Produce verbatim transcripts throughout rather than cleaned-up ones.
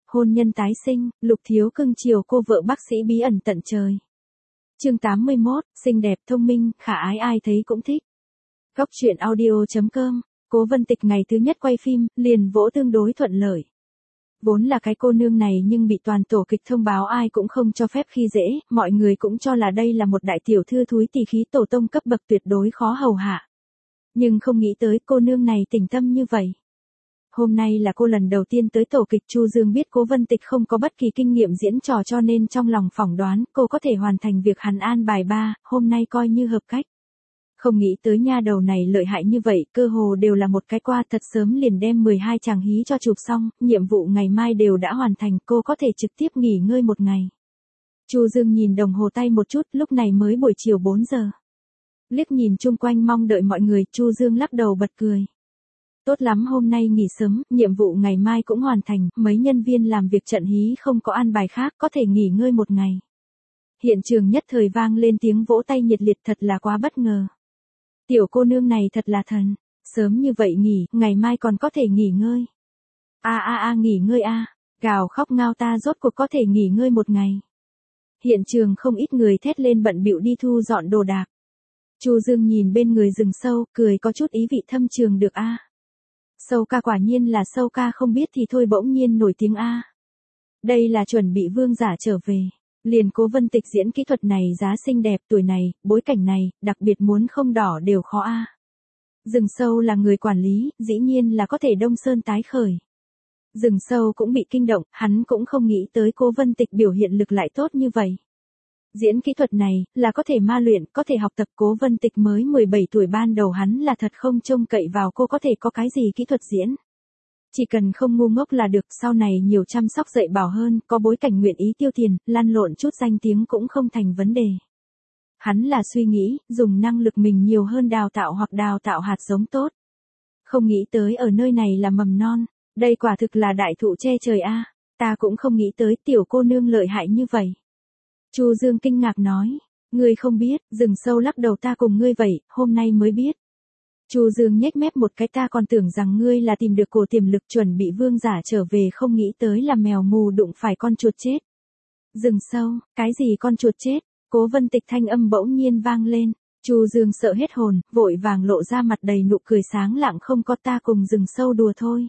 Hôn nhân tái sinh, Lục Thiếu cưng chiều cô vợ bác sĩ bí ẩn tận trời. Chương tám mươi mốt, xinh đẹp thông minh, khả ái ai thấy cũng thích. Góc truyện audio chấm com, Cố Vân Tịch ngày thứ nhất quay phim, liền vỗ tương đối thuận lợi. Vốn là cái cô nương này nhưng bị toàn tổ kịch thông báo ai cũng không cho phép khi dễ, mọi người cũng cho là đây là một đại tiểu thư thúi tỳ khí tổ tông cấp bậc tuyệt đối khó hầu hạ. Nhưng không nghĩ tới cô nương này tỉnh tâm như vậy. Hôm nay là cô lần đầu tiên tới tổ kịch. Chu Dương biết Cố Vân Tịch không có bất kỳ kinh nghiệm diễn trò cho nên trong lòng phỏng đoán cô có thể hoàn thành việc hắn an bài ba, hôm nay coi như hợp cách. Không nghĩ tới nha đầu này lợi hại như vậy, cơ hồ đều là một cái qua thật sớm liền đem mười hai chàng hí cho chụp xong, nhiệm vụ ngày mai đều đã hoàn thành, cô có thể trực tiếp nghỉ ngơi một ngày. Chu Dương nhìn đồng hồ tay một chút, lúc này mới buổi chiều bốn giờ. Liếc nhìn chung quanh mong đợi mọi người, Chu Dương lắc đầu bật cười. Tốt lắm, hôm nay nghỉ sớm, nhiệm vụ ngày mai cũng hoàn thành, mấy nhân viên làm việc trận hí không có an bài khác, có thể nghỉ ngơi một ngày. Hiện trường nhất thời vang lên tiếng vỗ tay nhiệt liệt, thật là quá bất ngờ. Tiểu cô nương này thật là thần, sớm như vậy nghỉ, ngày mai còn có thể nghỉ ngơi. A a a nghỉ ngơi a, gào khóc ngao ta rốt cuộc có thể nghỉ ngơi một ngày. Hiện trường không ít người thét lên bận bịu đi thu dọn đồ đạc. Chu Dương nhìn bên người rừng sâu, cười có chút ý vị thâm trường được a. Sâu ca quả nhiên là sâu ca, không biết thì thôi bỗng nhiên nổi tiếng a. Đây là chuẩn bị vương giả trở về. Liền Cố Vân Tịch diễn kỹ thuật này giá xinh đẹp, tuổi này, bối cảnh này, đặc biệt muốn không đỏ đều khó a. Rừng sâu là người quản lý, dĩ nhiên là có thể đông sơn tái khởi. Rừng sâu cũng bị kinh động, hắn cũng không nghĩ tới Cố Vân Tịch biểu hiện lực lại tốt như vậy. Diễn kỹ thuật này, là có thể ma luyện, có thể học tập. Cố Vân Tịch mới mười bảy tuổi, ban đầu hắn là thật không trông cậy vào cô có thể có cái gì kỹ thuật diễn. Chỉ cần không ngu ngốc là được, sau này nhiều chăm sóc dạy bảo hơn, có bối cảnh nguyện ý tiêu tiền, lăn lộn chút danh tiếng cũng không thành vấn đề. Hắn là suy nghĩ, dùng năng lực mình nhiều hơn đào tạo hoặc đào tạo hạt giống tốt. Không nghĩ tới ở nơi này là mầm non, đây quả thực là đại thụ che trời a, ta cũng không nghĩ tới tiểu cô nương lợi hại như vậy. Chu Dương kinh ngạc nói, ngươi không biết, rừng sâu lắc đầu, ta cùng ngươi vậy, hôm nay mới biết. Chu Dương nhếch mép một cái, ta còn tưởng rằng ngươi là tìm được cổ tiềm lực chuẩn bị vương giả trở về, không nghĩ tới là mèo mù đụng phải con chuột chết. Rừng sâu, cái gì con chuột chết? Cố Vân Tịch thanh âm bỗng nhiên vang lên. Chu Dương sợ hết hồn, vội vàng lộ ra mặt đầy nụ cười sáng lạng, không có, ta cùng rừng sâu đùa thôi.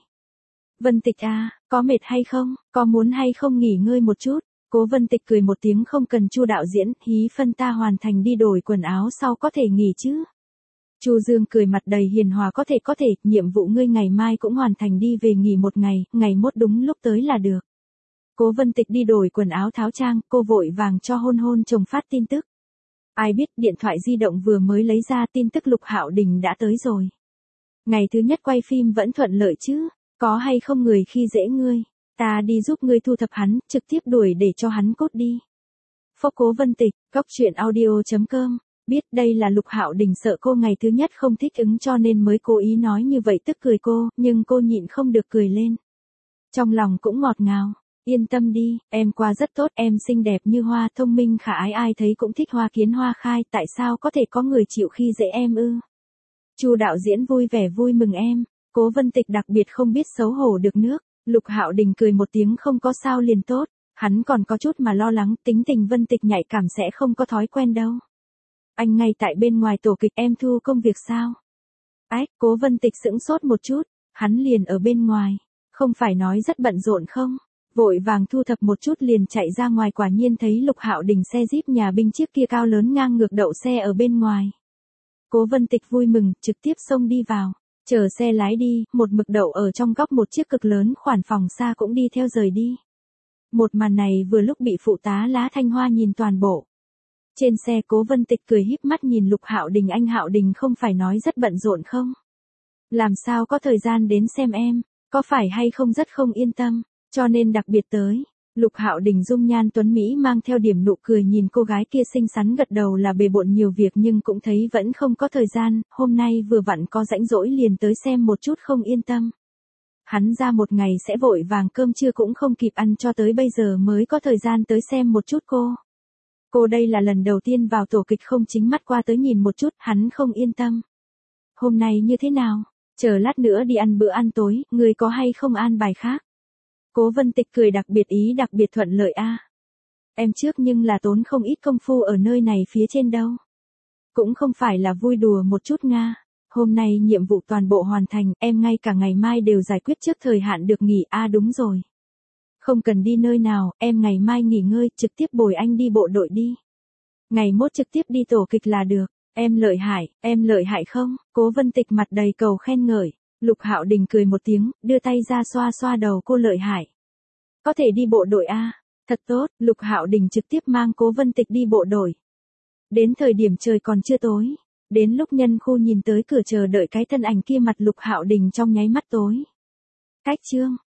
Vân Tịch à, có mệt hay không, có muốn hay không nghỉ ngơi một chút? Cố Vân Tịch cười một tiếng, không cần Chu đạo diễn, hí phân ta hoàn thành đi đổi quần áo sau có thể nghỉ chứ. Chu Dương cười mặt đầy hiền hòa, có thể có thể, nhiệm vụ ngươi ngày mai cũng hoàn thành, đi về nghỉ một ngày, ngày mốt đúng lúc tới là được. Cố Vân Tịch đi đổi quần áo tháo trang, cô vội vàng cho hôn hôn chồng phát tin tức. Ai biết điện thoại di động vừa mới lấy ra, tin tức Lục Hạo Đình đã tới rồi. Ngày thứ nhất quay phim vẫn thuận lợi chứ, có hay không người khi dễ ngươi, ta đi giúp ngươi thu thập hắn, trực tiếp đuổi để cho hắn cốt đi. Phốc. Cố Vân Tịch, góc truyện audio chấm com. Biết đây là Lục Hạo Đình sợ cô ngày thứ nhất không thích ứng cho nên mới cố ý nói như vậy, tức cười cô, nhưng cô nhịn không được cười lên. Trong lòng cũng ngọt ngào, yên tâm đi, em qua rất tốt, em xinh đẹp như hoa, thông minh khả ái ai thấy cũng thích, hoa kiến hoa khai, tại sao có thể có người chịu khi dễ em ư? Chu đạo diễn vui vẻ vui mừng em. Cố Vân Tịch đặc biệt không biết xấu hổ được nước. Lục Hạo Đình cười một tiếng, không có sao liền tốt, hắn còn có chút mà lo lắng, tính tình Vân Tịch nhạy cảm sẽ không có thói quen đâu. Anh ngay tại bên ngoài tổ kịch, em thu công việc sao? Ách, Cố Vân Tịch sững sốt một chút, hắn liền ở bên ngoài, không phải nói rất bận rộn không? Vội vàng thu thập một chút liền chạy ra ngoài, quả nhiên thấy Lục Hạo Đình xe Jeep nhà binh chiếc kia cao lớn ngang ngược đậu xe ở bên ngoài. Cố Vân Tịch vui mừng, trực tiếp xông đi vào, chờ xe lái đi, một mực đậu ở trong góc một chiếc cực lớn khoản phòng xa cũng đi theo rời đi. Một màn này vừa lúc bị phụ tá Lá Thanh Hoa nhìn toàn bộ. Trên xe Cố Vân Tịch cười híp mắt nhìn Lục Hạo Đình, anh Hạo Đình không phải nói rất bận rộn không? Làm sao có thời gian đến xem em, có phải hay không rất không yên tâm, cho nên đặc biệt tới. Lục Hạo Đình dung nhan tuấn Mỹ mang theo điểm nụ cười nhìn cô gái kia xinh xắn, gật đầu là bề bộn nhiều việc nhưng cũng thấy vẫn không có thời gian, hôm nay vừa vặn có rãnh rỗi liền tới xem một chút, không yên tâm. Hắn ra một ngày sẽ vội vàng, cơm trưa cũng không kịp ăn, cho tới bây giờ mới có thời gian tới xem một chút cô. Cô đây là lần đầu tiên vào tổ kịch, không chính mắt qua tới nhìn một chút, hắn không yên tâm. Hôm nay như thế nào? Chờ lát nữa đi ăn bữa ăn tối, người có hay không an bài khác? Cố Vân Tịch cười đặc biệt ý đặc biệt thuận lợi a. Em trước nhưng là tốn không ít công phu ở nơi này phía trên đâu. Cũng không phải là vui đùa một chút nga. Hôm nay nhiệm vụ toàn bộ hoàn thành, em ngay cả ngày mai đều giải quyết trước thời hạn được nghỉ a. Đúng rồi. Không cần đi nơi nào, em ngày mai nghỉ ngơi, trực tiếp bồi anh đi bộ đội đi. Ngày mốt trực tiếp đi tổ kịch là được. Em lợi hại, em lợi hại không? Cố Vân Tịch mặt đầy cầu khen ngợi. Lục Hạo Đình cười một tiếng, đưa tay ra xoa xoa đầu cô lợi hại. Có thể đi bộ đội a. Thật tốt, Lục Hạo Đình trực tiếp mang Cố Vân Tịch đi bộ đội. Đến thời điểm trời còn chưa tối. Đến lúc nhân khu nhìn tới cửa chờ đợi cái thân ảnh kia mặt Lục Hạo Đình trong nháy mắt tối. Cách chương.